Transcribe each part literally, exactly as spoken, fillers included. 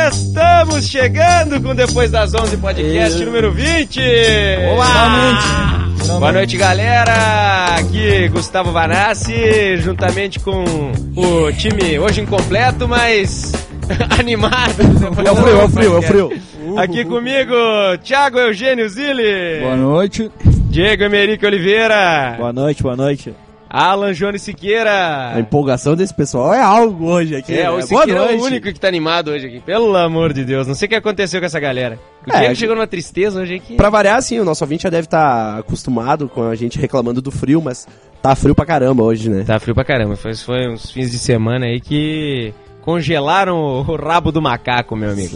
Estamos chegando com Depois das onze podcast Eu... número vinte. Olá! Boa noite, galera. Aqui Gustavo Vanassi, juntamente com o time hoje incompleto, mas animado. É o frio, é o frio, é o frio. Aqui comigo, Thiago Eugênio Zilli. Boa noite. Diego Emerick Oliveira. Boa noite, boa noite. Alan Jones Siqueira. A empolgação desse pessoal é algo hoje aqui. É, o né? Siqueira é o único que tá animado hoje aqui. Pelo amor de Deus, não sei o que aconteceu com essa galera. O é, Diego chegou numa tristeza hoje aqui. Pra variar, assim, o nosso ouvinte já deve estar tá acostumado com a gente reclamando do frio, mas tá frio pra caramba hoje, né? Tá frio pra caramba. Foi, foi uns fins de semana aí que congelaram o, o rabo do macaco, meu amigo.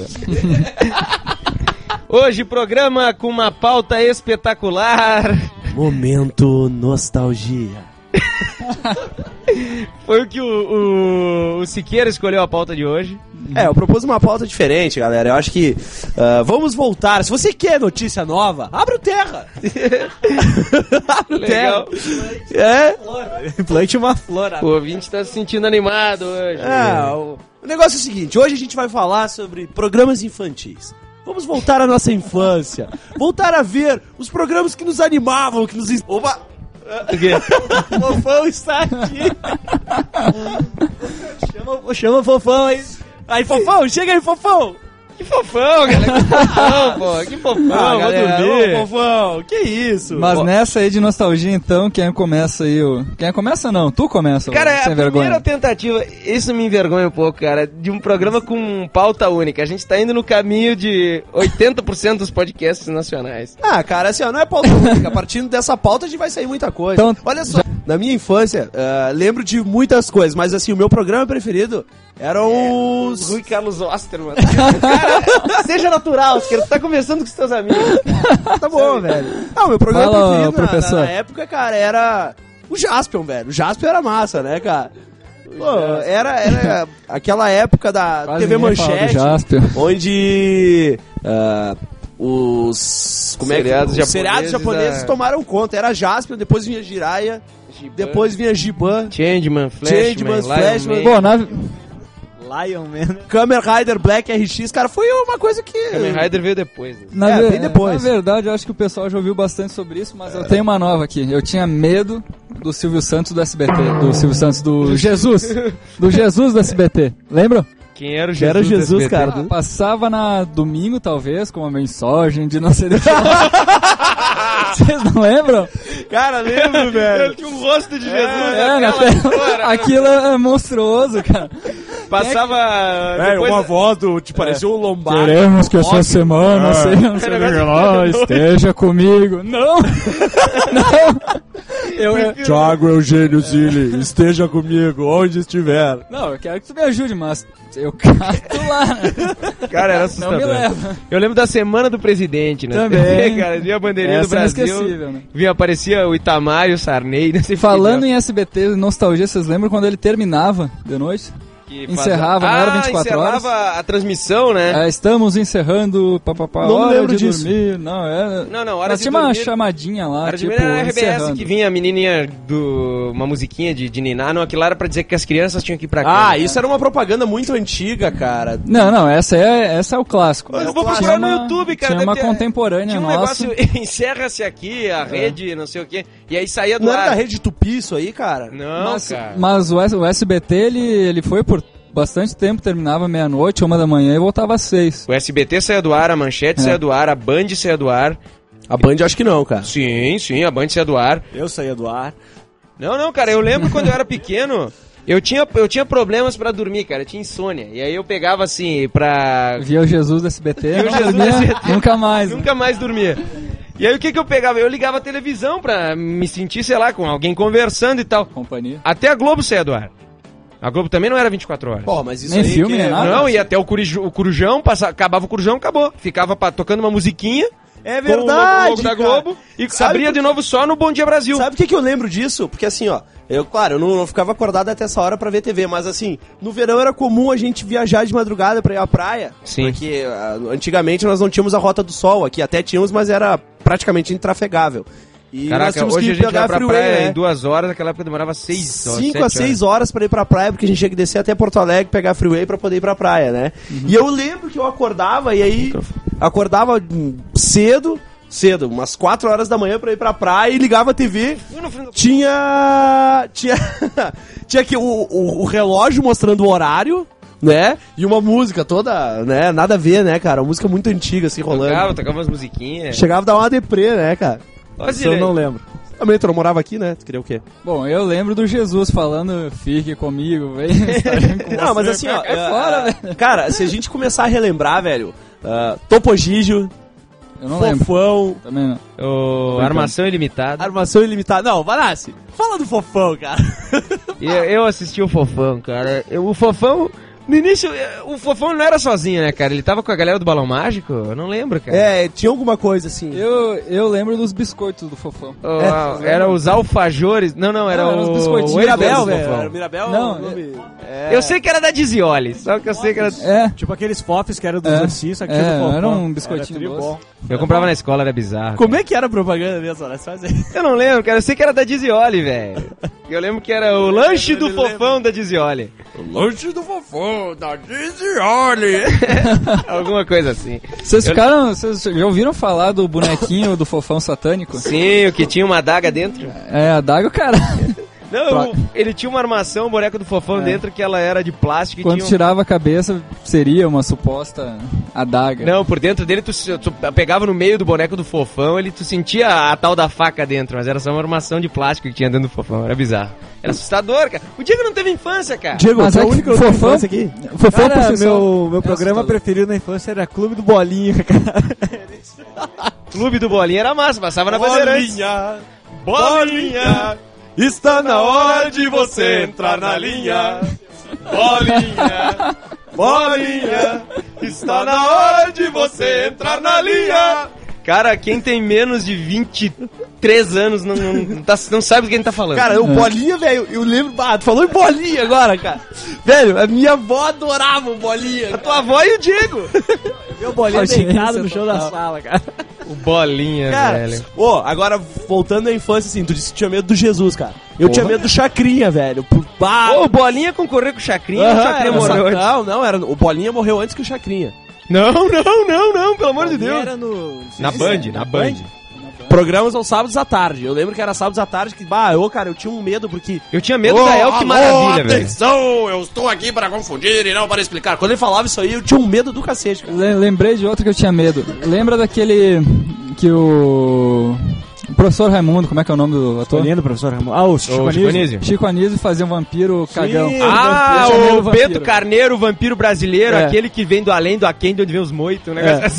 Hoje, programa com uma pauta espetacular. Momento nostalgia. Foi o que o, o, o Siqueira escolheu a pauta de hoje. É, eu propus uma pauta diferente, galera. Eu acho que uh, vamos voltar. Se você quer notícia nova, abre o Terra. Abre o Terra. É. Plante uma flor. O ouvinte tá se sentindo animado hoje. É, o, o negócio é o seguinte. Hoje a gente vai falar sobre programas infantis. Vamos voltar à nossa infância. Voltar a ver os programas que nos animavam, que nos... Opa! O Fofão está aqui. chama, chama o Fofão aí. Aí, Fofão, chega aí, Fofão. Que fofão, galera. Que fofão, pô. Que fofão, ah, vou galera, dormir. Ô, Fofão, que isso? Mas pô. Nessa aí de nostalgia, então, quem começa aí? O... Quem começa não, tu começa. Cara, sem a vergonha. primeira tentativa, isso me envergonha um pouco, cara, de um programa com pauta única. A gente tá indo no caminho de oitenta por cento dos podcasts nacionais. Ah, cara, assim, ó, não é pauta única. Partindo dessa pauta, a gente vai sair muita coisa. Então, olha só, já... na minha infância, uh, lembro de muitas coisas, mas assim, o meu programa preferido eram é, os... Rui Carlos Osterman. Cara, seja natural, você tá conversando com os teus amigos. Tá bom, velho. Não, meu programa Fala, preferido professor. Na, na época, cara, era o Jaspion, velho. O Jaspion era massa, né, cara? Pô, era, era aquela época da Quase T V Manchete, onde uh, os como seriados é que, os seriados japoneses da... tomaram conta. Era Jaspion, depois vinha Jiraiya, Giban. Depois vinha Giban, Changeman, Flashman, Changeman, Flashman. Pô, na... Lion Man. Kamen Rider Black R X, cara, foi uma coisa que... Kamen Rider veio depois. Né? Na, é, ve... bem depois. Na verdade, eu acho que o pessoal já ouviu bastante sobre isso, mas eu tenho uma nova aqui. Eu tinha medo do Silvio Santos do S B T. Do Silvio Santos do Jesus. Do Jesus do S B T. Lembram? Quem era o Jesus? Era Jesus, cara. Ah, passava na domingo, talvez, com uma mensagem de não sei do que. Vocês não lembram? Cara, lembro, velho. Ele tinha um rosto de Jesus. É, na tela. Aquilo é monstruoso, cara. Passava... É, depois... uma voz do... Te parecia um Lombardo. Queremos que a sua semana ah. seja não sei lá, esteja comigo. Não! Não! Eu, eu... Thiago Eugênio Zilli, esteja comigo, onde estiver. Não, eu quero que tu me ajude, mas eu cato lá, né? Cara, era Não me assustador. leva. Eu lembro da Semana do Presidente, né? Também. Cara, vinha a bandeirinha Essa do Brasil. é inesquecível, né? Vinha, aparecia o Itamar e o Sarney. Né? Falando em S B T, nostalgia, vocês lembram quando ele terminava de noite? Que encerrava, faz... não era ah, vinte e quatro horas. encerrava a transmissão, né? É, estamos encerrando, papapá, Não hora lembro de disso. dormir. Não, é... Não, não, hora Mas de tinha uma dormir. chamadinha lá, Era tipo, de era a R B S encerrando. que vinha a menininha do... uma musiquinha de, de ninar. Não, aquilo era pra dizer que as crianças tinham que ir pra cá. Ah, isso era uma propaganda muito antiga, cara. Não, não, essa é, essa é o clássico. Eu Mas vou tinha procurar no uma- YouTube, cara. Tinha deve uma ter- contemporânea Tinha um nossa. negócio, encerra-se aqui, a rede, não sei o quê. E aí saía do Não ar. era da Rede Tupi isso aí, cara? Não, Mas, cara. mas o, S- o S B T, ele, ele foi por bastante tempo, terminava meia-noite, uma da manhã e voltava às seis. O S B T saía do ar, a Manchete É. saía do ar, a Band saía do ar. A Band acho que não, cara. Sim, sim, a Band saía do ar. Eu saía do ar. Não, não, cara, eu lembro quando eu era pequeno, eu tinha, eu tinha problemas pra dormir, cara, eu tinha insônia. E aí eu pegava assim, pra... Via o Jesus do S B T, Via o não Jesus do dormia S B T. nunca mais. Nunca mais dormia. E aí o que que eu pegava? Eu ligava a televisão pra me sentir, sei lá, com alguém conversando e tal. Companhia. Até a Globo saía do ar. A Globo também não era vinte e quatro horas. Pô, mas isso Nem aí filme, que nem é- nada. Não, e até o, Coruj, o Corujão, passa, acabava o Corujão, acabou. Ficava pra, tocando uma musiquinha. É com o logo- verdade, logo da cara. Globo. E Sabe abria por- de novo só no Bom Dia Brasil. Sabe o que, que eu lembro disso? Porque assim, ó, eu, claro, eu não, não ficava acordado até essa hora pra ver T V, mas assim, no verão era comum a gente viajar de madrugada pra ir à praia. Sim. Porque ah, antigamente nós não tínhamos a Rota do Sol aqui, até tínhamos, mas era praticamente intrafegável. E Caraca, nós tínhamos hoje que a gente pegar vai pra freeway, praia né? em duas horas, naquela época demorava seis, cinco a seis horas pra ir pra praia, porque a gente tinha que descer até Porto Alegre, pegar freeway pra poder ir pra praia, né? Uhum. E eu lembro que eu acordava, e aí, acordava cedo, cedo, umas quatro horas da manhã pra ir pra praia e ligava a T V, tinha... tinha... tinha aqui o, o, o relógio mostrando o horário, né? E uma música toda, né? Nada a ver, né, cara? Uma música muito antiga, assim, rolando. Tocava, tocava umas musiquinhas. Chegava a dar uma deprê, né, cara? Isso eu não lembro. Também tu não morava aqui, né? Tu queria o quê? Bom, eu lembro do Jesus falando, fique comigo, vem. Não, mas assim, ó. É fora, velho. Cara, se a gente começar a relembrar, velho, uh, Topo Gigio, Eu não Fofão, lembro. Também não. O Armação Ilimitada. Armação Ilimitada. Não, Vanassi, fala do Fofão, cara. Eu, eu assisti o Fofão, cara. Eu, o Fofão, no início, o Fofão não era sozinho, né, cara? Ele tava com a galera do Balão Mágico? Eu não lembro, cara. É, tinha alguma coisa assim. Eu, eu lembro dos biscoitos do Fofão. Oh, é, era os alfajores. Não, não, era Não, era o... os biscoitinhos. o Mirabel, Fofão. velho. Era o Mirabel? Não, o nome... é... Eu sei que era da Dizioli, só que eu sei que era... É. Tipo aqueles fofs que era do É. Exorcista, aqui É, do Fofão. era um biscoitinho Era doce. tribom. Eu comprava na escola, era bizarro. Como é que era a propaganda mesmo? Olha, faz aí. Eu não lembro, cara. Eu sei que era da Dizioli, velho. Eu lembro que era o lanche do Fofão da Dizioli. Lanche do Fofão, da Dizioli. Alguma coisa assim. Vocês Eu- ficaram. Vocês já ouviram falar do bonequinho do Fofão satânico? Sim, o que tinha uma adaga dentro. É, a daga, cara. Não, o- ele tinha uma armação, o boneco do Fofão É. dentro, que ela era de plástico e Quando tinha um... tirava a cabeça, seria uma suposta adaga. Não, por dentro dele tu, tu pegava no meio do boneco do Fofão, ele tu sentia a tal da faca dentro, mas era só uma armação de plástico que tinha dentro do Fofão, era bizarro. Era assustador, cara. O Diego não teve infância, cara. Diego, Mas tu é é o que único que não tem Fofão- infância aqui. Fofão Cara, por si só. meu, meu É programa assustador. preferido na infância era Clube do Bolinha, cara. Clube do Bolinha era massa, passava na Bandeirantes. Bolinha, Bolinha, está na hora de você entrar na linha. Bolinha, Bolinha, está na hora de você entrar na linha. Cara, quem tem menos de vinte e três anos não, não, não, tá- não sabe do que a gente tá falando. Cara, o Bolinha, velho, eu lembro... Ah, tu falou em Bolinha agora, cara. Velho, a minha avó adorava o Bolinha. a tua avó e o Diego. Meu Bolinha Audiência deitado no chão da total. sala, cara. O Bolinha, Cara, velho. ô, agora voltando à infância, assim, tu disse que tinha medo do Jesus, cara. Eu tinha medo do Chacrinha, velho. Por... Ah, Ô, o Bolinha concorreu com o Chacrinha, aham, o Chacrinha era morreu só- antes. Não, não, era... o Bolinha morreu antes que o Chacrinha. Não, não, não, não, pelo amor de Bolinha Deus. Era no... Na Band, na Band. Programas aos sábados à tarde. Eu lembro que era sábados à tarde que, bah, eu, cara, eu tinha um medo porque... Eu tinha medo Ô, da El, que alô, maravilha, velho. atenção, eu estou aqui para confundir e não para explicar. Quando ele falava isso aí, eu tinha um medo do cacete, cara. Le- lembrei de outro que eu tinha medo. Lembra daquele que o... o professor Raimundo, como é que é o nome do ator? Bolinha do professor Ramon. Ah, o Chico Ô, Chico Anísio. Anísio. Chico Anísio fazia um vampiro cagão. Ah, Eu tinha medo o do Bento vampiro. Carneiro, o vampiro brasileiro, É. aquele que vem do além, do aquém, de onde vem os moitos, um negócio É. assim.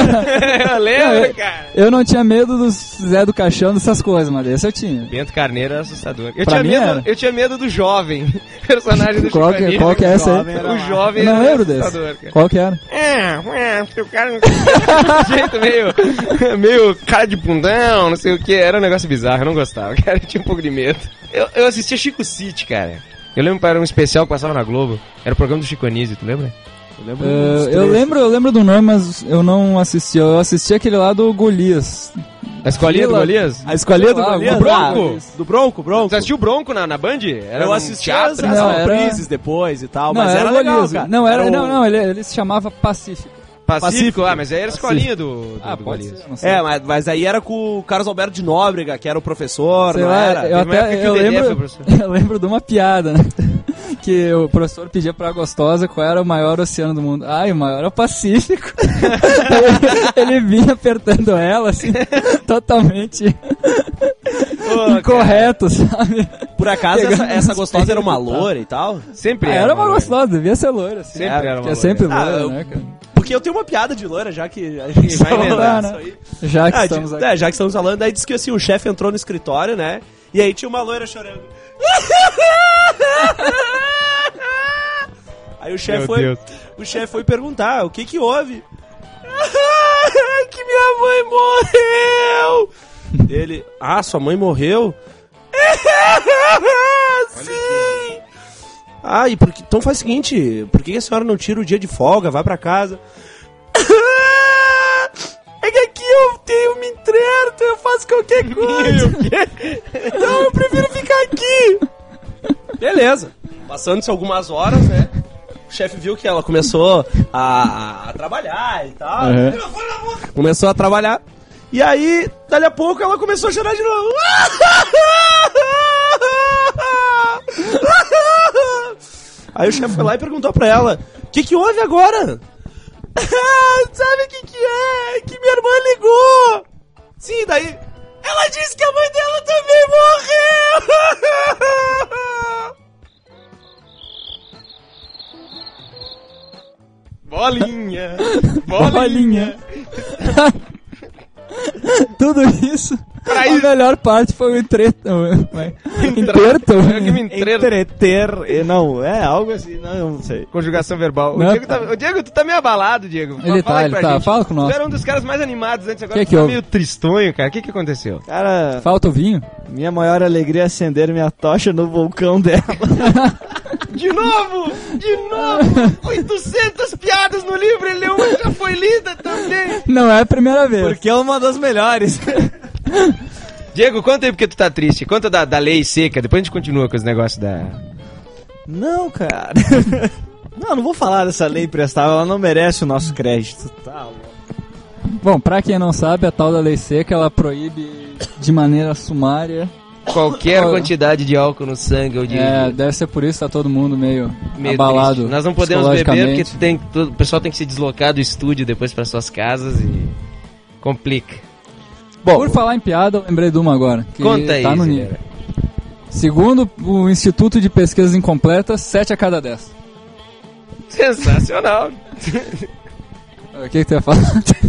Eu lembro, Não, eu- cara. Eu não tinha medo do Zé do Caixão, dessas coisas, mas esse eu tinha. Bento Carneiro era assustador. Eu, Pra tinha mim medo, era. eu tinha medo do jovem, personagem do Qual Chico que, Anísio. qual que é essa aí? jovem era O lá. jovem Eu não era lembro desse. assustador, cara. Qual que era? É, é, porque o cara... de jeito meio, meio cara de bundão, não sei o que. Era um negócio bizarro, eu não gostava, cara. Eu tinha um pouco de medo. Eu, eu assistia Chico City, cara. Eu lembro que era um especial que passava na Globo. Era o programa do Chico Anísio, tu lembra? Eu lembro, Uh, dos eu trechos. lembro, eu lembro do nome, mas eu não assisti. Eu assisti aquele lá do Golias. A escolinha do Vila- Golias? A escolinha do Ah, Golias? o Bronco? Ah, do Bronco, Bronco. Você assistiu o Bronco na, na Band? Era Eu um assisti teatro. as, Não, as era- reprises depois e tal, Não, mas era, legal, Golias. cara. Não, era, o- não, não, ele, ele se chamava Pacífico. Pacífico. Pacífico. Ah, mas aí era a escolinha do, do, Ah, do pode Golias. ser, não sei. É, mas, mas aí era com o Carlos Alberto de Nóbrega, que era o professor, Sei não lá, era? eu Teve uma época até que eu o Dedé lembro, foi professor. eu lembro de uma piada, né? Que o professor pedia pra Gostosa qual era o maior oceano do mundo. Ai, o maior é o Pacífico. ele, ele vinha apertando ela, assim, totalmente incorreto, sabe? Por acaso essa, Pegando essa nos gostosa era uma peitos e tal. loura e tal? Sempre Ah, era. era uma loira. gostosa, devia ser loira, assim. Sempre era uma Porque é loira. sempre Ah, loira, eu- né, cara? Porque eu tenho uma piada de loira, já que a gente Vai tá emendar, falando né? isso aí. Já que Ah, estamos de- aqui. é, já que estamos falando, aí disse que assim, o chefe entrou no escritório, né? E aí tinha uma loira chorando. Aí o chefe Meu foi, Deus. o chefe foi perguntar, o que que houve? Que minha mãe morreu! Ele, ah, sua mãe morreu? Sim! Ah, e por que, então faz o seguinte, por que a senhora não tira o dia de folga, vai pra casa? É que aqui eu tenho me entreto, eu faço qualquer coisa. Não, eu prefiro ficar aqui. Beleza. Passando-se algumas horas, né? O chefe viu que ela começou a, a trabalhar e tal. Uhum. Começou a trabalhar. E aí, dali a pouco, ela começou a chorar de novo. Aí o chefe foi lá e perguntou pra ela: o que que houve agora? Sabe o que que é? Que minha irmã ligou. Sim, daí ela disse que a mãe dela também morreu. Bolinha. Bolinha. Tudo isso. Pra A isso. melhor parte foi o entreto. Interto. Eu que me entreto. Entreter, eh, não, é algo assim, não, não sei. Conjugação verbal. Não, O Diego, tá, o Diego, tu tá meio abalado, Diego. Ele Fala tá, aí ele pra tá. gente. Fala com nós. Tu era um dos caras mais animados antes, agora Que tu que tá houve? meio tristonho, cara. O que que aconteceu? Cara, Falta o vinho? minha maior alegria é acender minha tocha no vulcão dela. De novo! De novo! oitocentas piadas no livro, ele leu uma que já foi lida também. Não é a primeira vez. Porque é uma das melhores. Diego, conta aí porque tu tá triste. Conta da, da lei seca, depois a gente continua com os negócios da... Não, cara. Não, não vou falar dessa lei imprestável, ela não merece o nosso crédito. Tá, Bom, pra quem não sabe, a tal da lei seca, ela proíbe de maneira sumária. Qualquer Qual- quantidade de álcool no sangue, eu digo. É, deve ser por isso que tá todo mundo meio, Meio abalado. triste. Nós não podemos beber porque psicologicamente. tem, todo- o pessoal tem que se deslocar do estúdio depois para suas casas e complica. Bom, Por falar em piada, eu lembrei de uma agora. Que Conta aí, tá no Zileira. nível. Segundo o Instituto de Pesquisas Incompletas, sete a cada dez. Sensacional. O que, que tu ia falar?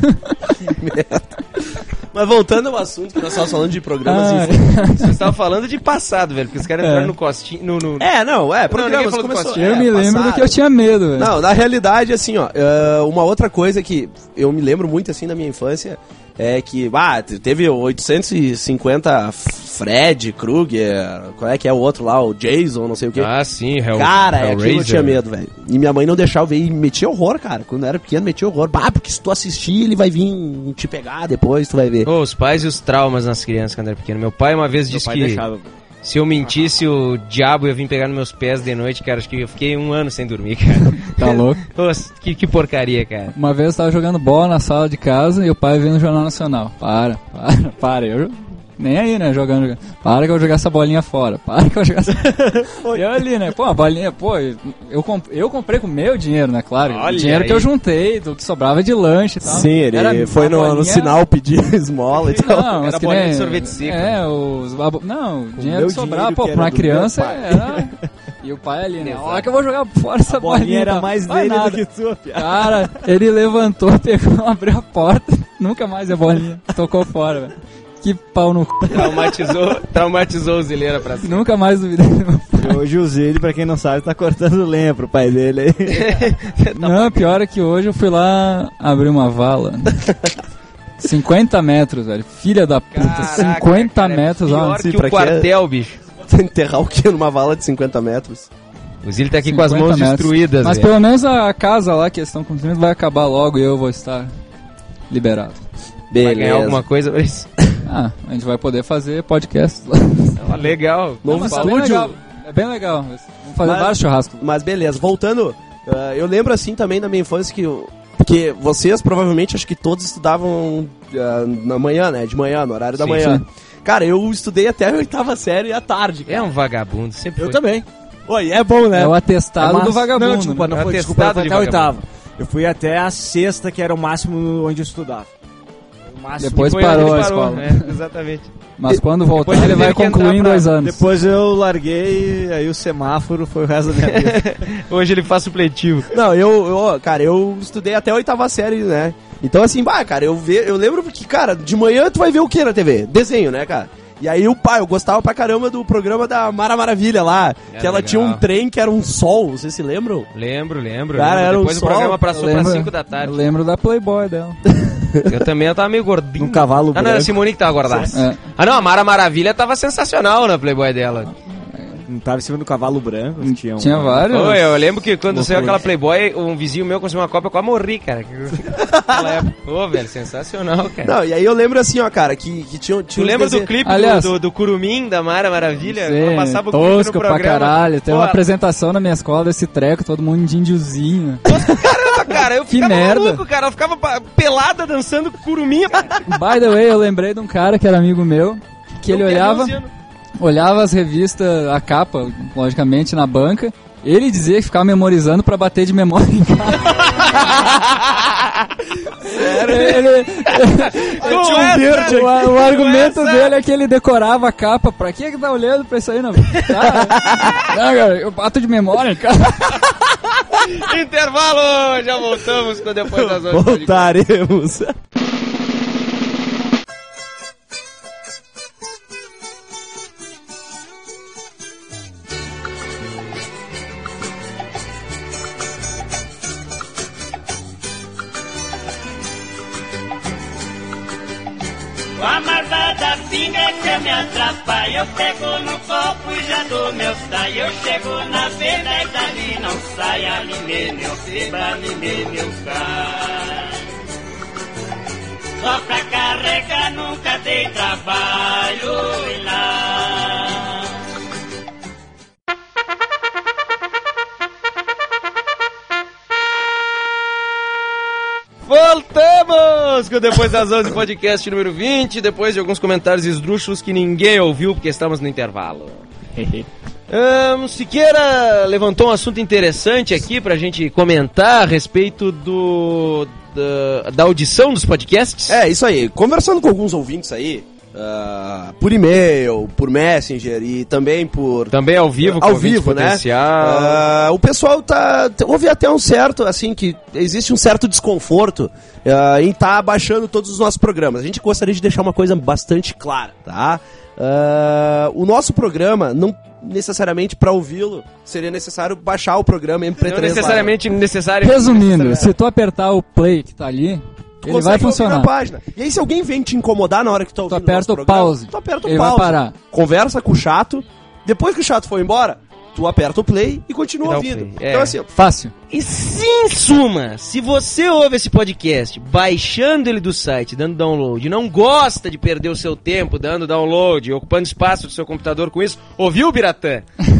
mas voltando ao assunto que nós estávamos falando de programas Ah, infantis. Você estava falando de passado, velho, porque os caras É. entraram no costinho, no... no... É, não, é, ninguém programas falou do começou... Costinha. eu é, me lembro passaram. do que eu tinha medo, velho. Não, na realidade, assim, ó, é, uma outra coisa que eu me lembro muito, assim, da minha infância, é que, ah, teve oitocentos e cinquenta Fred, Krueger, qual é que é o outro lá, o Jason, não sei o quê. Ah, sim, Hell, Cara, é aquilo eu Hellraiser. tinha medo, velho. E minha mãe não deixava eu ver e metia horror, cara. Quando eu era pequeno, metia horror. Bah, porque se tu assistir, ele vai vir te pegar depois, tu vai ver. Oh, os pais e os traumas nas crianças quando era pequeno. Meu pai uma vez disse que se eu mentisse, o diabo ia vir pegar nos meus pés de noite, cara. Acho que eu fiquei um ano sem dormir, cara. Tá louco? Pô, que, que porcaria, cara. Uma vez eu tava jogando bola na sala de casa e o pai veio no Jornal Nacional. Para, para, para. Eu nem aí, né, jogando, jogando. Para que eu vou jogar essa bolinha fora. Para que eu vou jogar essa... E eu ali, né, pô, a bolinha, pô, eu, comp... eu comprei com o meu dinheiro, né, claro. Olha o dinheiro aí. que eu juntei, do que sobrava de lanche e tal. Sim, ele Era foi uma no, no bolinha- sinal pedir esmola e tal. Não, mas Era que bolinha nem... de sorvete seco. É, os... babo- Não, o dinheiro meu que sobrava, dinheiro pô, que pra era uma do criança meu pai. era... E o pai ali, né, Exato. olha que eu vou jogar fora essa A bolinha bolinha. era então. mais Vai dele nada. do que tua, piada. Cara, ele levantou, pegou, abriu a porta, nunca mais a bolinha, tocou fora, velho. Que pau no c... Traumatizou, traumatizou o Zileira pra cima. Nunca mais duvidei. E hoje o Zilli, pra quem não sabe, tá cortando lenha pro pai dele aí. Não, pior é que hoje eu fui lá abrir uma vala. cinquenta metros, velho. Filha da puta. Caraca, cinquenta cara, é metros, ó. pior Sim, que pra o quê? quartel, bicho. Enterrar o quê? Numa vala de cinquenta metros. O Zilli tá aqui com as mãos cinquenta metros. destruídas, Mas velho. pelo menos a casa lá que eles estão construindo vai acabar logo e eu vou estar liberado. Vai ganhar alguma coisa por isso. Ah, a gente vai poder fazer podcast lá. Ah, legal. Novo Mas tá bem estúdio. legal. É bem legal. Vamos fazer Mas- vários churrascos. Mas beleza, voltando, ah, eu lembro assim também da minha infância que, eu- que vocês provavelmente, acho que todos estudavam ah, na manhã, né? De manhã, no horário da Sim, manhã. sim. Cara, eu estudei até a oitava série à tarde, cara. É um vagabundo, sempre Eu foi. também. Oi, é bom, né? É o atestado massa. do vagabundo. Não, desculpa, não É o foi, desculpa, atestado foi de até a vagabundo. oitava. Eu fui até a sexta, que era o máximo onde eu estudava. O máximo. Depois Foi parou onde a ele parou, escola. é, exatamente. Mas quando voltar, Depois ele ele vai teve que entrar concluir em pra- dois anos. Depois eu larguei, aí o semáforo foi o resto da minha vida. Hoje ele faz supletivo. Não, eu, eu, cara, eu estudei até a oitava série, né? Então, assim, bah, cara, eu, ve, eu lembro que, cara, de manhã tu vai ver o que na T V? Desenho, né, cara? E aí o pai, eu gostava pra caramba do programa da Mara Maravilha lá, Era que ela legal. tinha um trem que era um sol, vocês se lembram? Lembro, lembro. Cara, lembro. era um Depois o sol. programa Eu passou pra lembro- cinco da Eu tarde. lembro da Playboy dela. Eu também eu tava meio gordinho. Um cavalo Ah, não, era a branco. Simone que tava gordaça. É. Ah, não, a Mara Maravilha tava sensacional na Playboy dela. Não tava em cima do cavalo branco? Tinha, um... Tinha vários. Ô, eu lembro que quando Não saiu foi. aquela Playboy, um vizinho meu conseguiu uma cópia, eu quase morri, cara. Naquela época. Ô, velho, sensacional, cara. Não, e aí eu lembro assim, ó, cara, que, que tinha, Tu tinha uns lembra do desenhos- clipe Aliás- do, do, do Curumim, da Mara Maravilha? Sim, Ela passava o clipe no tosco pra programa. caralho. Tem Pô, uma apresentação na minha escola desse treco, todo mundo de índiozinho. Caramba, cara, eu Que ficava merda. maluco, cara. Eu ficava pa- pelada dançando Curumim. By the way, eu lembrei de um cara que era amigo meu, que ele Eu tinha olhava, doze anos. olhava as revistas, a capa, logicamente, na banca. Ele dizia que ficava memorizando pra bater de memória em casa. Sério? Ele, Com tinha um essa- verde o, o argumento essa- dele é que ele decorava a capa. Pra que que tá olhando pra isso aí, não? Tá? Não, cara, eu bato de memória, cara. Intervalo, já voltamos com depois das oito. Voltaremos. A marvada pinga que me atrapalha, eu pego no copo e já dou meu saio. Eu chego na verdade e não sai, anime meu seba, anime meu cai. Só pra carregar nunca dei trabalho e lá. Voltamos com Depois das onze, podcast número vinte, depois de alguns comentários esdrúxulos que ninguém ouviu porque estamos no intervalo. Um, Siqueira levantou um assunto interessante aqui pra gente comentar a respeito do da, da audição dos podcasts. É, isso aí. Conversando com alguns ouvintes aí, ah, por e-mail, por Messenger e também por... Também ao vivo, com ao ouvintes vivo, né? potencial. Ah, o pessoal tá... Houve até um certo, assim, que existe um certo desconforto ah, em estar baixando todos os nossos programas. A gente gostaria de deixar uma coisa bastante clara, tá? Ah, o nosso programa, não necessariamente para ouvi-lo, seria necessário baixar o programa M P três. Não necessariamente necessário. Resumindo, se tu apertar o play que tá ali, Tu ele consegue vai ouvir funcionar. na página. E aí, se alguém vem te incomodar na hora que tu tá Tu ouvindo aperta nosso o programa, pause. tu aperta o Ele vai pause. parar. Conversa com o chato. Depois que o chato for embora, tu aperta o play e continua Dá o ouvindo. play, é. Então, assim, Fácil. E se, em suma, se você ouve esse podcast baixando ele do site, dando download, e não gosta de perder o seu tempo dando download, ocupando espaço do seu computador com isso, ouviu, Biratã?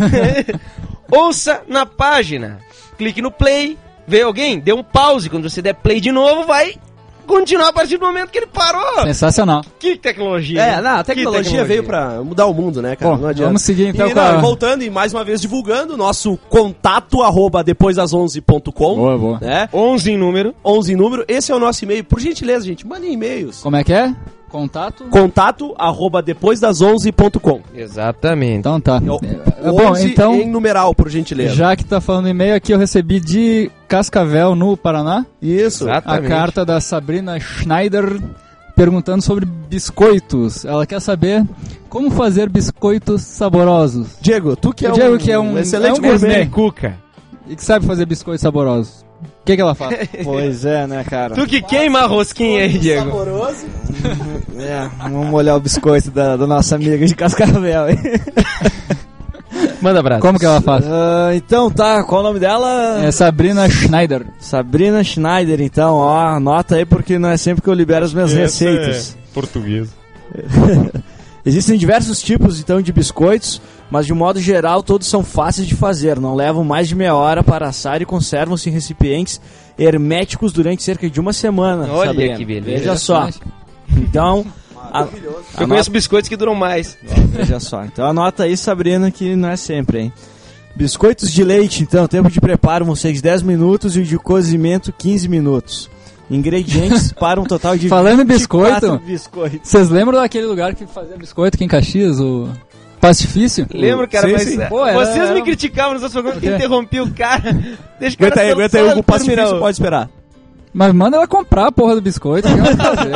Ouça na página. Clique no play, vê alguém, dê um pause. Quando você der play de novo, vai continuar a partir do momento que ele parou. Sensacional. Que tecnologia. É, né? não, a Que tecnologia, veio pra mudar o mundo, né, cara? Bom, não adianta. vamos seguir, então, e, com não, a- e voltando e mais uma vez divulgando, nosso contato arroba depois das onze ponto com. Boa, boa. Né? onze em número. onze em número. Esse é o nosso e-mail. Por gentileza, gente, mandem e-mails. Como é que é? Contato? Contato arroba depois das onze ponto com. Exatamente. Então tá. É o É, bom, onze então, em numeral, por gentileza. já que tá falando e-mail aqui, eu recebi de Cascavel, no Paraná, Isso. a Exatamente. carta da Sabrina Schneider perguntando sobre biscoitos. Ela quer saber como fazer biscoitos saborosos. Diego, tu que é O Diego um, que é um- excelente é um gourmet. gourmet. Cuca. E que sabe fazer biscoitos saborosos. O que que ela faz? Pois é, né, cara? Tu que queima a rosquinha aí, Diego. Saboroso. É, vamos molhar o biscoito da, da nossa amiga de Cascavel, hein? Manda abraço. Como que ela faz? Ah, então tá, qual o nome dela? É Sabrina Schneider. Sabrina Schneider, então, ó, anota aí porque não é sempre que eu libero as minhas receitas. Português. Existem diversos tipos, então, de biscoitos, mas de um modo geral todos são fáceis de fazer, não levam mais de meia hora para assar e conservam-se em recipientes herméticos durante cerca de uma semana. Olha Sabrina. que beleza. Veja só. Então, a, Eu anota, conheço biscoitos que duram mais. veja só. Então anota aí, Sabrina, que não é sempre, hein? Biscoitos de leite, então, tempo de preparo vão ser de dez minutos e o de cozimento quinze minutos. Ingredientes para um total de Falando em vinte e quatro biscoito, biscoitos. Vocês lembram daquele lugar que fazia biscoito aqui em Caxias, o Pacifício? Lembro, cara, Sim, mas sim. é, Pô, era- vocês era- me criticavam nos outros programas que O quê? interrompi o cara. Deixa o cara Aguenta aí, só- aguenta aí, só Hugo Pacifício terminar o- pode esperar. Mas manda ela comprar a porra do biscoito, o que ela vai fazer?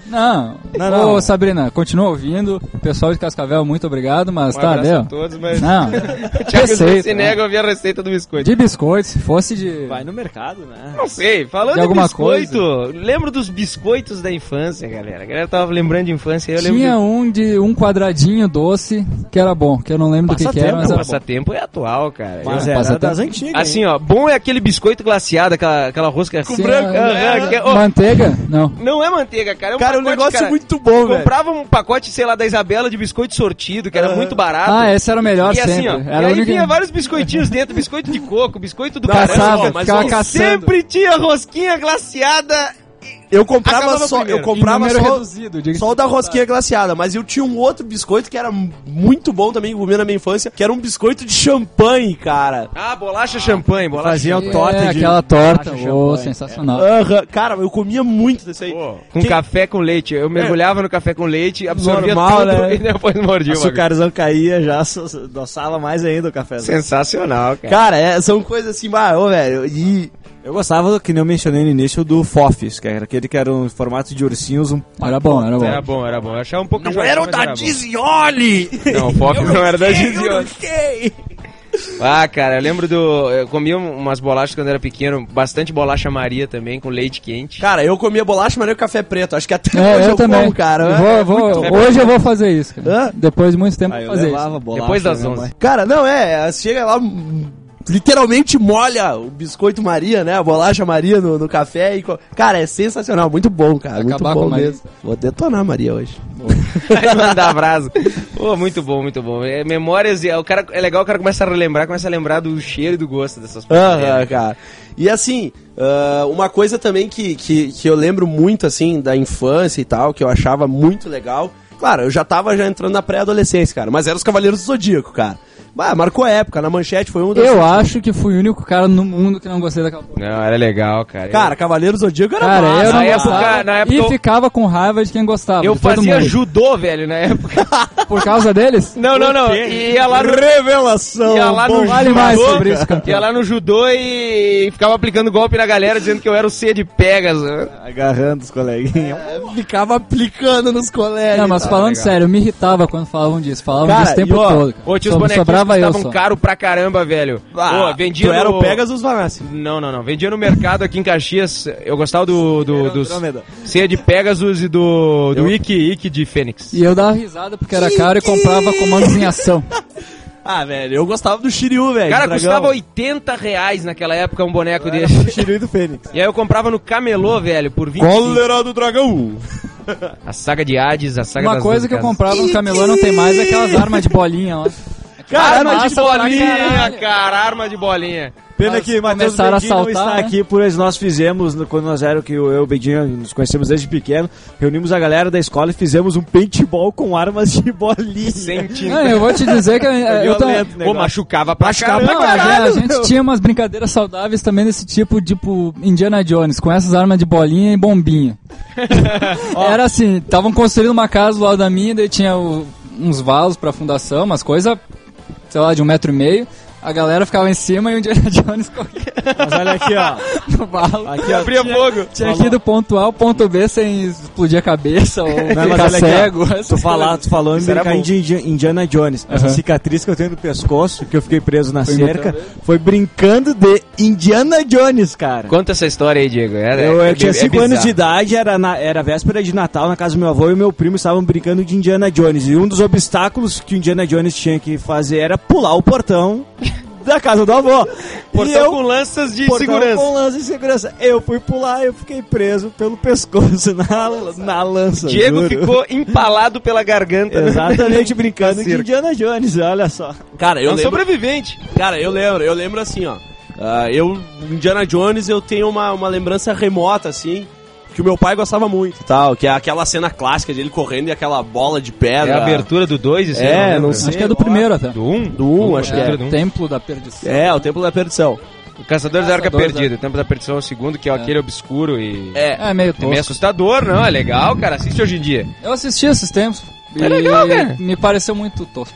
Não, Não, Ô, não. Sabrina, continua ouvindo. Pessoal de Cascavel, muito obrigado, mas Um tá, abraço deu? a todos, mas Não, o Thiago receita, se nega a ouvir a receita do biscoito. de biscoito, se fosse de... Vai no mercado, né? Não sei, falando De de, alguma biscoito, lembro dos biscoitos da infância, galera. A galera tava lembrando de infância, eu lembro Tinha de... um de um quadradinho doce que era bom, que eu não lembro do que, que era, Passatempo, mas Não, era bom. passatempo é atual, cara. Mas Eu- era passa das tempo. antigas. Assim, ó, bom é aquele biscoito glaciado, aquela, aquela rosca Sim, branco. é- Aham, que é- ó, Manteiga? Não. não é manteiga, cara. É um Cara, um pacote, negócio cara. muito bom, velho. Comprava um pacote, sei lá, da Isabela de biscoito sortido, que era Aham. muito barato. Ah, esse era o melhor E assim, sempre. ó, Era e o aí único- vinha vários biscoitinhos dentro, biscoito de coco, biscoito do Não, caramba. Caçava, mas ficava eu caçando. Sempre tinha rosquinha glaciada. Eu comprava Acabava só, primeiro. eu comprava Em número só, reduzido, diga-se só o da rosquinha glaciada, mas eu tinha um outro biscoito que era muito bom também, que eu comia na minha infância, que era um biscoito de champanhe, cara. Ah, bolacha champanhe, bolacha Faziam champanhe. torta é, de aquela torta, bolacha ô, champanhe. sensacional. Aham, cara, eu comia muito desse aí. Pô, com Que- café com leite. Eu mergulhava no café com leite, absorvia Normal, tudo né? e depois mordia. o bagulho. Açucarzão caía, já so- adoçava mais ainda o café. Sensacional, cara. Cara, é, são coisas assim, bah, ô, velho, e... Eu gostava, que nem eu mencionei no início, do Fofis, que era aquele que era um formato de ursinhos, um Era bom, era bom. Era bom, era bom. Eu achava um pouco Não enjoativo, era o mas da era bom. Dizioli! Não, o Fox não era da Dizioli. Eu não sei. Ah, cara, eu lembro do... Eu comia umas bolachas quando era pequeno, bastante bolacha Maria também, com leite quente. Cara, eu comia bolacha, mas nem o café preto. Acho que até É, hoje eu, eu, também. como, cara. Eu É vou, eu vou- muito bom. hoje eu vou fazer isso, cara. Hã? Depois de muito tempo Aí eu eu vou fazer levava isso. bolacha. Depois das minha onze. mãe. Cara, não, é, chega lá, hum, literalmente molha o biscoito Maria, né? A bolacha Maria no, no café. E co- cara, é sensacional, muito bom, cara. Vai Muito acabar bom com a Maria. mesmo. Vou detonar a Maria hoje. Vai mandar abraço. Pô, muito bom, muito bom. É, memórias, e o cara, é legal o cara começa a relembrar, começa a lembrar do cheiro e do gosto dessas coisas. Aham, cara. E assim, ah, uma coisa também que, que, que eu lembro muito, assim, da infância e tal, que eu achava muito legal. Claro, eu já tava já entrando na pré-adolescência, cara, mas era os Cavaleiros do Zodíaco, cara. Bah, marcou época, na manchete foi um dos... Eu acho que fui o único cara no mundo que não gostei daquela porra. Não, era legal, cara. Cara, Cavaleiros do Zodíaco era Cara, massa, eu não na época- gostava na época e eu- ficava com raiva de quem gostava. eu de todo fazia mundo. judô, velho, na época. Por causa deles? Não, não, não. E ia lá no... Revelação! Ia lá no bom, Vale mais judô, sobre isso, campeão. ia lá no judô e ficava aplicando golpe na galera, dizendo que eu era o C de Pegasus. Agarrando os coleguinhas. ficava aplicando nos colegas. Não, mas tá? falando legal. sério, eu me irritava quando falavam disso. Falavam Cara, disso o tempo e ó, todo. Ô, tinha os Só- bonequinhos sobrava que eu estavam só. caro pra caramba, velho. Ah, Ô, vendia tu era no... o Pegasus Vanassi. Não, não, não. Vendia no mercado aqui em Caxias. Eu gostava do, do, dos Andrômeda. C de Pegasus e do, do Eu- Ikki, Ikki de Fênix. E eu dava risada porque era caro e comprava comandos em ação. Ah, velho, eu gostava do Shiryu, velho. Cara, do dragão. custava oitenta reais naquela época um boneco desse. O Shiryu do Fênix. E aí eu comprava no Camelô, velho, por vinte Cólera do dragão. A saga de Hades, a saga Uma das coisa duas que eu casas. comprava no camelô não tem mais é aquelas armas de bolinha lá. Cara, Arma de massa pra bolinha, caralho. cara, arma de bolinha. Pena Nós que Matheus começaram a Bedinho não assaltar, está né? aqui, pois nós fizemos, no- quando nós éramos, que eu e o Bedinho nos conhecemos desde pequeno, reunimos a galera da escola e fizemos um paintball com armas de bolinha. Sem tinta. Não, eu vou te dizer que eu, eu, tô- violento, Pô, negócio. machucava pra Machucava caramba. Não, a gente- caralho, a gente meu. tinha umas brincadeiras saudáveis também desse tipo, tipo Indiana Jones, com essas armas de bolinha e bombinha. Era assim, estavam construindo uma casa do lado da minha, daí tinha o- uns valos pra fundação, umas coisas, sei lá, de um metro e meio. A galera ficava em cima e o Indiana Jones corria Mas olha aqui, ó. no valo. Aqui, ó. Abria fogo. Tinha que ir do ponto A ao ponto B sem explodir a cabeça ou Não, mas ficar olha aqui, ó. cego. Tu, essas falar, coisas. tu falou em Isso era brincar bom. de Indi- Indiana Jones. Essa Aham. cicatriz que eu tenho no pescoço, que eu fiquei preso na Foi cerca, imitando foi brincando de Indiana Jones, cara. Conta essa história aí, Diego. É, Eu, é- eu tinha é cinco bizarro. anos de idade, era, na, era véspera de Natal na casa do meu avô e o meu primo estavam brincando de Indiana Jones. E um dos obstáculos que o Indiana Jones tinha que fazer era pular o portão da casa do avô. Portão e eu, com lanças de portão segurança. com lança de segurança. Eu fui pular, eu fiquei preso pelo pescoço na, na lança. Diego juro. ficou empalado pela garganta. Exatamente brincando de Circo. Indiana Jones, olha só. Cara, É eu um lembro... sobrevivente. Cara, eu lembro, eu lembro assim, ó. Ah, eu, Indiana Jones, eu tenho uma, uma lembrança remota, assim, que o meu pai gostava muito e tal, que é aquela cena clássica de ele correndo e aquela bola de É pedra. a abertura do dois, isso aí, É, lembro. não sei. Acho que é do primeiro até. Do um? Do um, acho que é. Do um. Templo da Perdição. É, o Templo da Perdição. O Caçadores da Arca Caçadores, Perdida. O Tempo da Perdição é o segundo, que é, aquele obscuro e... É, É meio É tosco. meio assustador, não? É legal, cara. Assiste hoje em dia. Eu assisti esses tempos. É e legal, cara. Me pareceu muito tosco.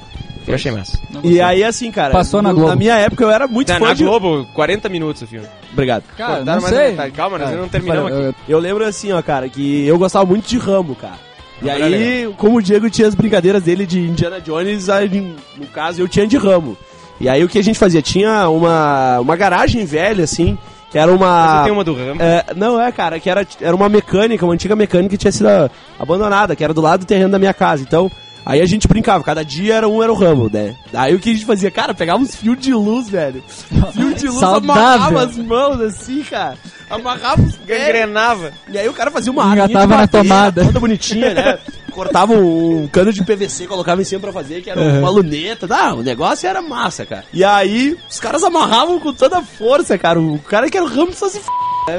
Eu achei massa. E aí, assim, cara... Passou na no- Globo. Na minha época, eu era muito Na, fã na de... Globo, quarenta minutos o filme. Obrigado. Cara, Cortaram não mais sei. metade. Calma, nós Cara, não terminamos eu- aqui. Eu lembro, assim, ó, cara, que eu gostava muito de Rambo, cara. E Rambo era aí, como o Diego tinha as brincadeiras dele de Indiana Jones, aí, no caso, eu tinha de Rambo. E aí, o que a gente fazia? Tinha uma, uma garagem velha, assim, que era uma... Você tem uma do Rambo. É, não, é, cara, que era, era uma mecânica, uma antiga mecânica que tinha sido abandonada, que era do lado do terreno da minha casa. Então, aí a gente brincava, cada dia era um, era o Rambo, né? Aí o que a gente fazia? Cara, pegava uns fios de luz, velho. Fio de luz, Saudável. amarrava as mãos assim, cara. Amarrava os pés. Gangrenava. E aí o cara fazia uma arminha de Engatava na madeira, tomada. toda bonitinha, né? Cortava um cano de P V C, colocava em cima pra fazer, que era uma luneta. Ah, o negócio era massa, cara. E aí, os caras amarravam com toda a força, cara. O cara que era o Rambo só se f... né,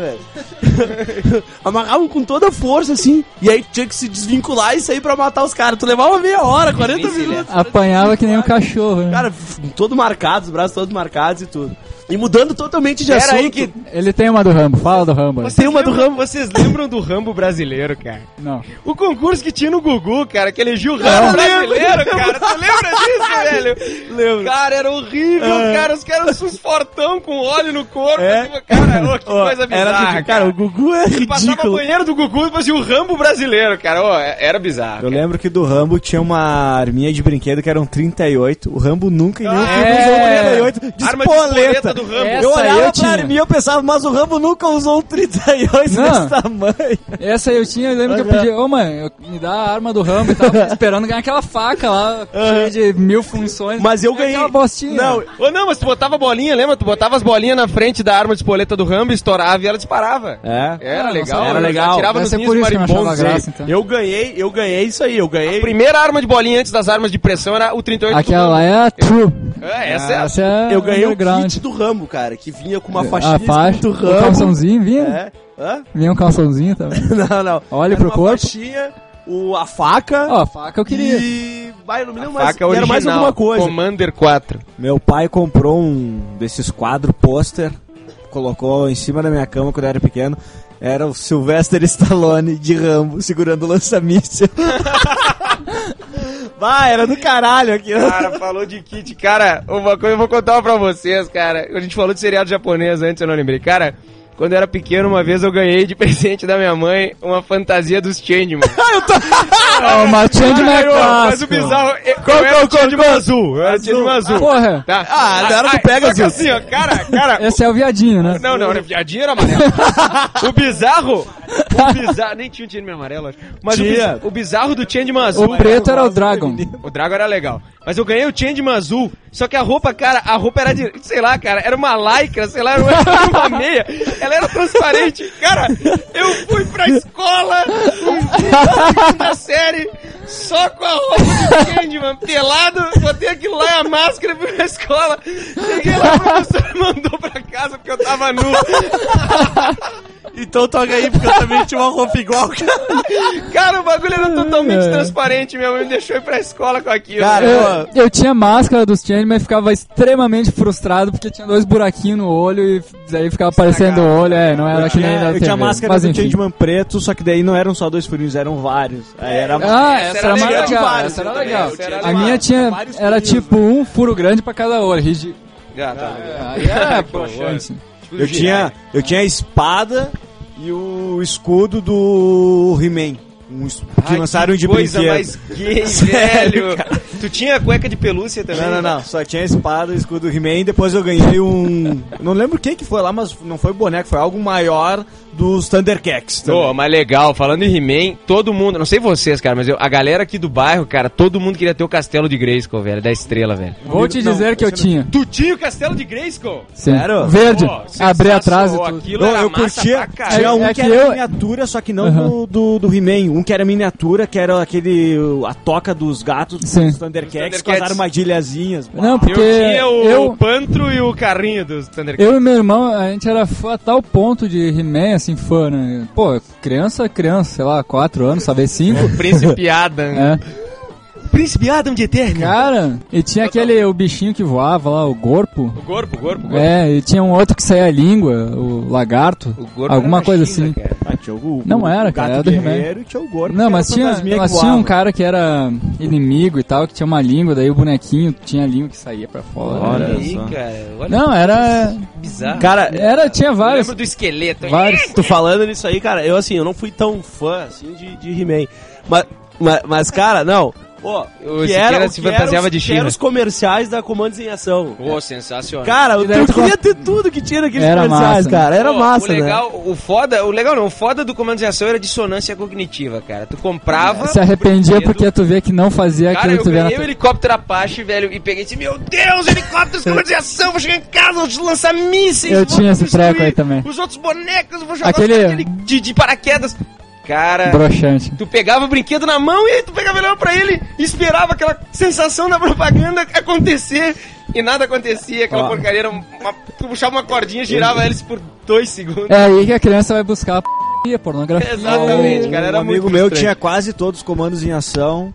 velho? Amarravam com toda a força, assim. E aí tinha que se desvincular e sair pra matar os caras. Tu levava meia hora, quarenta Difícil, minutos. Apanhava que nem um cachorro, né? Cara, f- todo marcado, os braços todos marcados e tudo. E mudando totalmente de Era assunto. aí que... Ele tem uma do Rambo, fala do Rambo. Vocês Tem uma do lembram- Rambo. Vocês lembram do Rambo brasileiro, cara? Não. O concurso que tinha no Gugu, cara, que elegia o Rambo brasileiro, cara. Tu lembra disso, velho? Lembro. Cara, era horrível, É. cara. Os caras uns fortão com óleo no corpo. É. Tipo, cara, ô, que Ó, coisa era bizarra, tipo, cara, o Gugu é Ele passava o ridículo. banheiro do Gugu e depois tinha o Rambo brasileiro, cara. Ô, é- era bizarro. Eu cara. lembro que do Rambo tinha uma arminha de brinquedo que era um trinta e oito. O Rambo nunca em nenhum Ah, filme é. usou um trinta e oito de Arma de espoleta. espoleta do Rambo. Essa Eu olhava eu pra tinha. arminha e pensava, mas o Rambo nunca usou um trinta e oito Não. desse tamanho. Essa eu tinha, eu lembro que eu pedi, ô mãe, eu- me dá a arma do Rambo e tava esperando ganhar aquela faca lá, cheia de mil funções. Mas eu É ganhei. Aquela bostinha. Não, Ô, não, mas tu botava bolinha, lembra? Tu botava as bolinhas na frente da arma de espoleta do Rambo, estourava e ela disparava. É. Era Ah, legal, nossa, era legal. Tirava Deve nos ser ninhos por isso que eu não achava marimbondos. graça, então. eu ganhei, eu ganhei isso aí, eu ganhei. A primeira arma de bolinha antes das armas de pressão era o trinta e oito do Aquela Rambo. lá é a True. É, essa é a... Essa é Eu ganhei o underground. kit do Rambo, cara, que vinha com uma faixinha A faixa, escrito o Rambo. calçãozinho, vinha? É. Hã? Vinha um calçãozinho também. Não, não. Olha Era pro uma corpo. faixinha, o, a faca Ó, a faca eu queria. e... Vai, eu não me lembro A mais. faca e era original, mais alguma coisa. Commander quatro. Meu pai comprou um desses quadros pôster, colocou em cima da minha cama quando eu era pequeno. Era o Sylvester Stallone de Rambo segurando o lança-míssil. Vai, era do caralho aquilo. Cara, falou de kit. Cara, uma coisa eu vou contar uma pra vocês, cara. A gente falou de seriado japonês antes, eu não lembrei. Cara, quando eu era pequeno, uma vez eu ganhei de presente da minha mãe uma fantasia dos Changeman. Ó, o Changeman é Mas o clássico. bizarro... Eu, eu era o Changeman azul. Eu era o Changeman azul. Porra, Tá? Ah, não era do Só que Pegasus. assim, ó, cara, cara... esse é o viadinho, né? Não, não, era viadinho, era amarelo. O bizarro... O bizarro... Nem tinha um Changeman amarelo, acho. Mas o, Tinha. biz- o bizarro do Changeman azul... O preto era o Dragon. O Dragon era legal. Mas eu ganhei o Changeman azul, só que a roupa, cara, a roupa era de, sei lá, cara, era uma lycra, sei lá, era uma meia. Ela era transparente. Cara, eu fui pra escola na segunda série só com a roupa do Changeman, pelado, botei aquilo lá e a máscara e fui pra escola. Cheguei lá, a professora me mandou pra casa porque eu tava nu. Então toca aí, porque eu também tinha uma roupa igual, cara. Cara, o bagulho era totalmente É. transparente, minha mãe me deixou ir pra escola com aquilo. Cara, né? Eu, eu tinha máscara dos Changeman e ficava extremamente frustrado porque tinha dois buraquinhos no olho e daí ficava aparecendo o olho, é, não era Eu que nem tinha, da eu T V. tinha máscara Mas do enfim. Changeman preto, só que daí não eram só dois furinhos, eram vários. Aí era Ah, Essa essa, era era mais legal. legal, Vários, essa era também, legal. essa era A legal. minha tinha, Vários era furinhos, tipo um furo grande pra cada olho. Rigi... Ah, tá. Aí era Pô, broxante. Tipo, Eu tinha, eu tinha a espada e o escudo do He-Man. Um es- que Ai, lançaram que de coisa brinquedo. mais gay, Sério, velho. Tu tinha cueca de pelúcia também? Não, não, não. Só tinha a espada e o escudo do He-Man. Depois eu ganhei um... Não lembro quem que foi lá, mas não foi boneco. Foi algo maior dos Thundercats. também. Pô, mas legal, falando em He-Man, todo mundo, não sei vocês, cara, mas eu, a galera aqui do bairro, cara, todo mundo queria ter o castelo de Grayskull, velho, da estrela, velho. Vou te Não, dizer que eu você tinha. Tu tinha o castelo de Grayskull? Sim. Sério? Verde. Pô, Abri atrás e sensacional, tudo. aquilo Não, era eu massa curtia. pra caralho. Tinha um É que, que era eu- miniatura, só que não Aham. do, do, do He-Man. Um que era miniatura, que era aquele... A toca dos gatos Sim. dos Thundercats, Dos com as Thundercats. armadilhazinhas. Não, porque Eu tinha o eu, Pantro e o carrinho dos Thundercats. eu e meu irmão, a gente era fã a tal ponto de He-Man, assim, fã, né? Pô, criança, criança, sei lá, quatro anos, talvez cinco. Príncipe Adam. É. Príncipe Adam de Eterno. Cara, e tinha aquele, o bichinho que voava lá, o Gorpo. O corpo, o corpo, o corpo. É, e tinha um outro que saía a língua, o lagarto. O corpo Alguma era coisa China, assim. cara. Ah, Tinha o, Não o, era, o cara, Gato era do Guerreiro e tinha o Gordo. Não, que mas era tinha, fantasminha mas que tinha um voava. cara que era inimigo e tal, que tinha uma língua, daí o bonequinho tinha a língua que saía pra fora. Olha Olha aí, só. cara. Olha Não, era... bizarro. Cara, Era, tinha vários. Lembro do esqueleto. Vários. tu falando nisso aí, cara, eu assim, eu não fui tão fã, assim, de, de He-Man. Mas, mas, mas, cara, não... Pô, O que Siqueira era, se que era fantasiava os, de que era She-Ra. os comerciais da Comandos em Ação. Pô, sensacional. Cara, eu, E daí eu tu queria com- ter tudo que tinha naqueles Era comerciais, massa, cara. Era Pô, massa, o legal, né? o foda, o legal não, o foda do Comandos em Ação era dissonância cognitiva, cara. Tu comprava... Se arrependia o brinquedo. porque tu vê que não fazia Cara, aquilo eu que tu vê na ganhei o helicóptero Apache, velho, e peguei e disse, meu Deus, helicópteros, Comandos em Ação, vou chegar em casa, vou lançar mísseis, Eu vou tinha esse destruir treco aí também. Os outros bonecos, vou jogar Aquele- aquele de, de paraquedas. Cara... broxante. Tu pegava o brinquedo na mão e aí tu pegava ele pra ele e esperava aquela sensação da propaganda acontecer e nada acontecia. Aquela Ó. porcaria era uma, tu puxava uma cordinha, girava eles por dois segundos. É aí que a criança vai buscar a p... a pornografia. Exatamente, cara, era um amigo muito meu frustrante. tinha quase todos os comandos em ação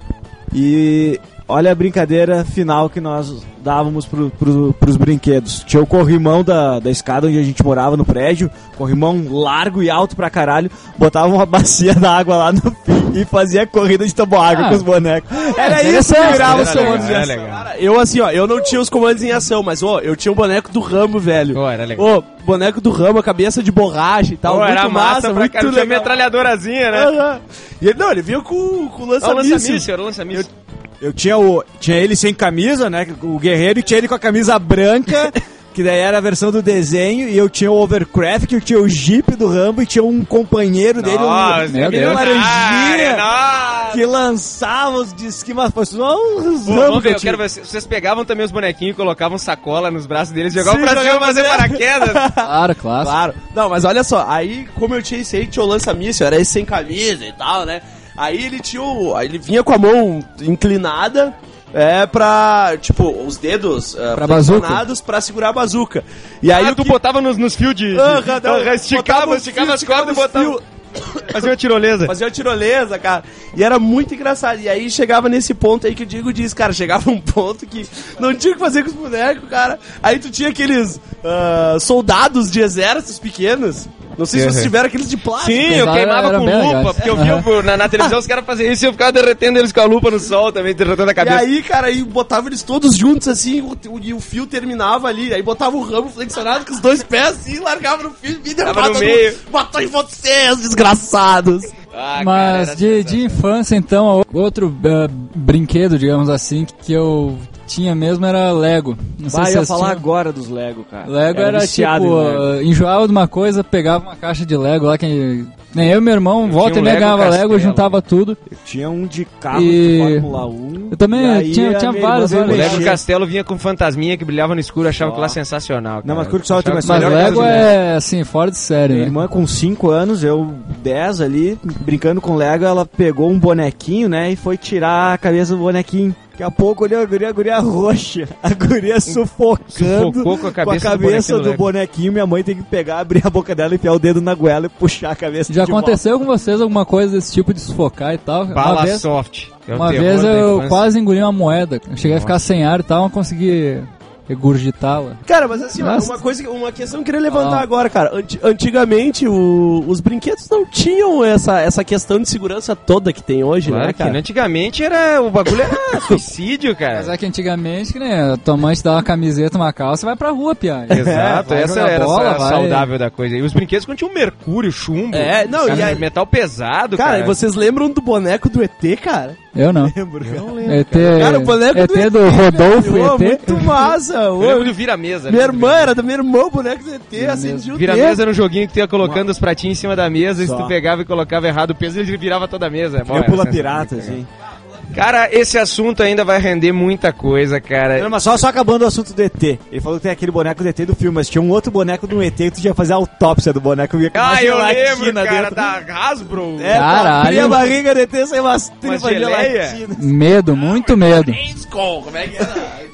e olha a brincadeira final que nós dávamos pro, pro, pros brinquedos. Tinha o corrimão da, da escada onde a gente morava no prédio, corrimão largo e alto pra caralho, botava uma bacia d'água lá no fim e fazia corrida de toboágua Ah. com os bonecos. Era isso que interessante, virava era os legal, comandos em era ação. legal. Cara, eu assim, ó, eu não tinha os comandos em ação, mas, ó, eu tinha o boneco do Rambo, velho. Pô, era legal. Ô, boneco do Rambo, a cabeça de borracha e tal. Pô, muito era massa, massa pra muito cara, tinha legal. metralhadorazinha, né? Aham. E ele, não, ele vinha com, com Ah, o lança-míssil. lança-míssil, era o lança-míssil. Eu tinha o tinha ele sem camisa, né, o guerreiro, e tinha ele com a camisa branca, que daí era a versão do desenho, e eu tinha o Overcraft, eu tinha o Jeep do Rambo e tinha um companheiro dele, Nossa, um meu menino Deus. laranjinha, Nossa. que lançava os discos, mas foi só os Pô, Rambo vamos que ver, eu eu quero tinha. ver. Vocês pegavam também os bonequinhos e colocavam sacola nos braços deles, jogavam Sim, pra cima jogava fazer pra- paraquedas. Claro, clássico. Claro. Não, mas olha só, aí como eu tinha esse aí, tinha o lança-míssil, era esse sem camisa e tal, né? Aí ele tinha o... Aí ele vinha com a mão inclinada, é, pra... Tipo, os dedos uh, Pra flexionados pra segurar a bazuca. E aí Aí o tu que... botava nos, nos fios de... de Aham, não, Aham, esticava, botava os esticava fios, as cordas e esticava os botava... Fazia uma tirolesa. Fazia uma tirolesa, cara. E era muito engraçado. E aí chegava nesse ponto aí que o Diego diz, cara, chegava um ponto que não tinha o que fazer com os bonecos, cara. Aí tu tinha aqueles ah, soldados de exércitos pequenos. Não sei se vocês tiveram aqueles de plástico. Sim, eu Era- queimava era com bem lupa, legais. porque eu via o- na, na televisão os caras faziam isso e eu ficava derretendo eles com a lupa no sol também, derretendo a E cabeça. aí, cara, aí botava eles todos juntos assim, o- o- e o fio terminava ali. Aí botava o ramo flexionado com os dois pés assim, largava no fio e me Tava no meio. Matou em vocês, desgraçados. Ah, cara, Mas era de, sensacional. de infância, então, outro eh, brinquedo, digamos assim, que eu tinha mesmo era Lego. Não sei Vai, se eu ia vocês falar tinham. agora dos Lego, cara. Lego era, viciado tipo, em Lego. uh, enjoava de uma coisa, pegava uma caixa de Lego lá, que nem eu e meu irmão, volta tinha e um meia Lego ganhava Lego, Castelo. juntava tudo. Eu tinha um de carro E- de Fórmula um. Eu também e aí tinha- a tinha minha irmã vários, veio vários. O Lego mexer. Castelo vinha com fantasminha que brilhava no escuro, achava aquilo lá sensacional. Não, cara. mas curto só, tem Achava uma Mas melhor Lego coisa do é, assim, fora de série, Minha né? irmã com cinco anos, eu dez ali, brincando com Lego, ela pegou um bonequinho, né, e foi tirar a cabeça do bonequinho. Daqui a pouco olhou a guria, a guria roxa, a guria sufocando Sufocou com a cabeça com a do cabeça bonequinho do do Lego. bonequinho. Minha mãe tem que pegar, abrir a boca dela, enfiar o dedo na goela e puxar a cabeça Já de volta. aconteceu com vocês alguma coisa desse tipo de sufocar e tal? Uma Bala vez, soft. É o uma terror vez da eu infância. quase engoli uma moeda. Eu cheguei a ficar sem ar e tal, não consegui regurgitá-la. Cara, mas assim, ó, Nossa. uma coisa, uma questão que eu queria levantar Ah. agora, cara. Anti- antigamente, o- os brinquedos não tinham essa, essa questão de segurança toda que tem hoje, Claro né, que cara? antigamente era, o bagulho era suicídio, cara. Mas é que antigamente, que nem a tua mãe te dá uma camiseta, uma calça, vai pra rua, piá. Exato, vai essa jogar era bola, a vai- saudável da coisa. E os brinquedos continham mercúrio, chumbo. É, não, cara, e aí- metal pesado, Cara, cara. e vocês lembram do boneco do E T, cara? Eu não. Lembro, cara. E T, Cara, o boneco E do T do Rodolfo, Ô, E T. muito massa. Eu Ô, lembro do vira-mesa. minha lembro do irmã era da minha irmã, o boneco do E T, acendia o Vira-mesa dedo. era um joguinho que tu ia colocando os pratinhos em cima da mesa, e se Só. tu pegava e colocava errado o peso, ele virava toda a mesa. Bom, Eu era pula sensacional, pirata, cara. assim. Cara, esse assunto ainda vai render muita coisa, cara. Não, mas só, só acabando o assunto do E T. Ele falou que tem aquele boneco do E T do filme, mas tinha um outro boneco do E T que tu ia fazer a autópsia do boneco. Ia com uma Ah, eu gelatina lembro, cara, dentro. da Hasbro. É, Caralho. abria a barriga do E T sem umas tripas de geleia? gelatina. Medo, muito medo. Como é que era?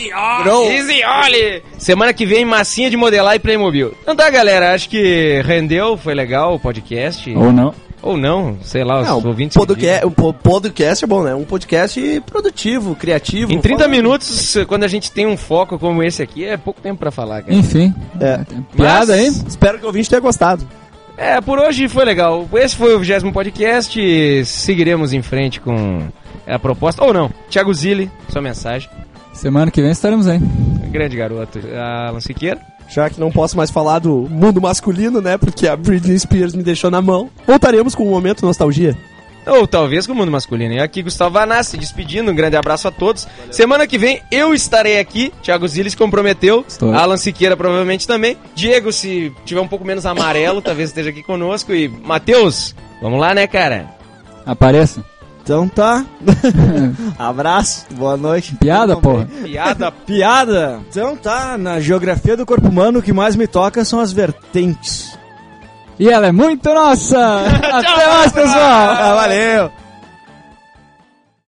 Dizzy Oli! Semana que vem, massinha de modelar e Playmobil. Então tá, galera, acho que rendeu, foi legal o podcast. Ou não. Ou não, sei lá, os Não, ouvintes... podcast, o po- podcast é bom, né? Um podcast produtivo, criativo. Em trinta Fala- minutos, quando a gente tem um foco como esse aqui, é pouco tempo pra falar, cara. Enfim. É. Piada aí? Mas- Espero que o ouvinte tenha gostado. É, por hoje foi legal. Esse foi o vigésimo podcast. Seguiremos em frente com a proposta. Ou não. Thiago Zilli, sua mensagem. Semana que vem estaremos aí. Grande garoto. Alan Siqueira. Já que não posso mais falar do mundo masculino, né? Porque a Britney Spears me deixou na mão. Voltaremos com um momento nostalgia. Ou talvez com o mundo masculino. E aqui Gustavo Vanassi se despedindo. Um grande abraço a todos. Valeu. Semana que vem eu estarei aqui. Thiago Zilli se comprometeu. Estou. Alan Siqueira provavelmente também. Diego, se tiver um pouco menos amarelo, talvez esteja aqui conosco. E Matheus, vamos lá, né, cara? Apareça. Então tá. Abraço, boa noite. Piada, porra. Piada. Piada. Então tá, na geografia do corpo humano o que mais me toca são as vertentes. E ela é muito nossa! Até mais, pessoal! Ah, valeu!